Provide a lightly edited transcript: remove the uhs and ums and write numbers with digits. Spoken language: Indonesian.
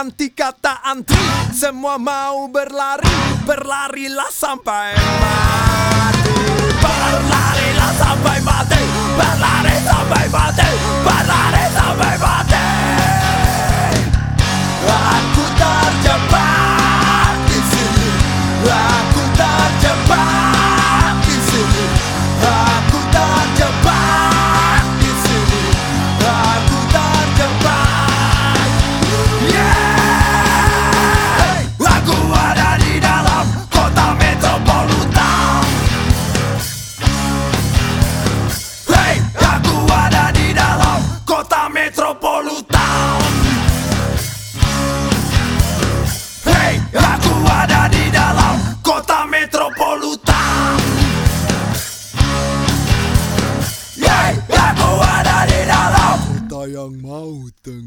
anti kata antri. Semua mau berlari, berlarilah sampai mati. Berlarilah sampai mati, berlari sampai mati, berlari sampai mati. Aku terjebak di sini, aku terjebak di sini, aku terjebak di sini, aku terjebak. Yeah, aku ada di dalam kota metropolitan. Hey, aku ada di dalam kota metropolitan. Aku ada di dalam kota metropolitan. Yeah, aku ada di dalam kota yang mau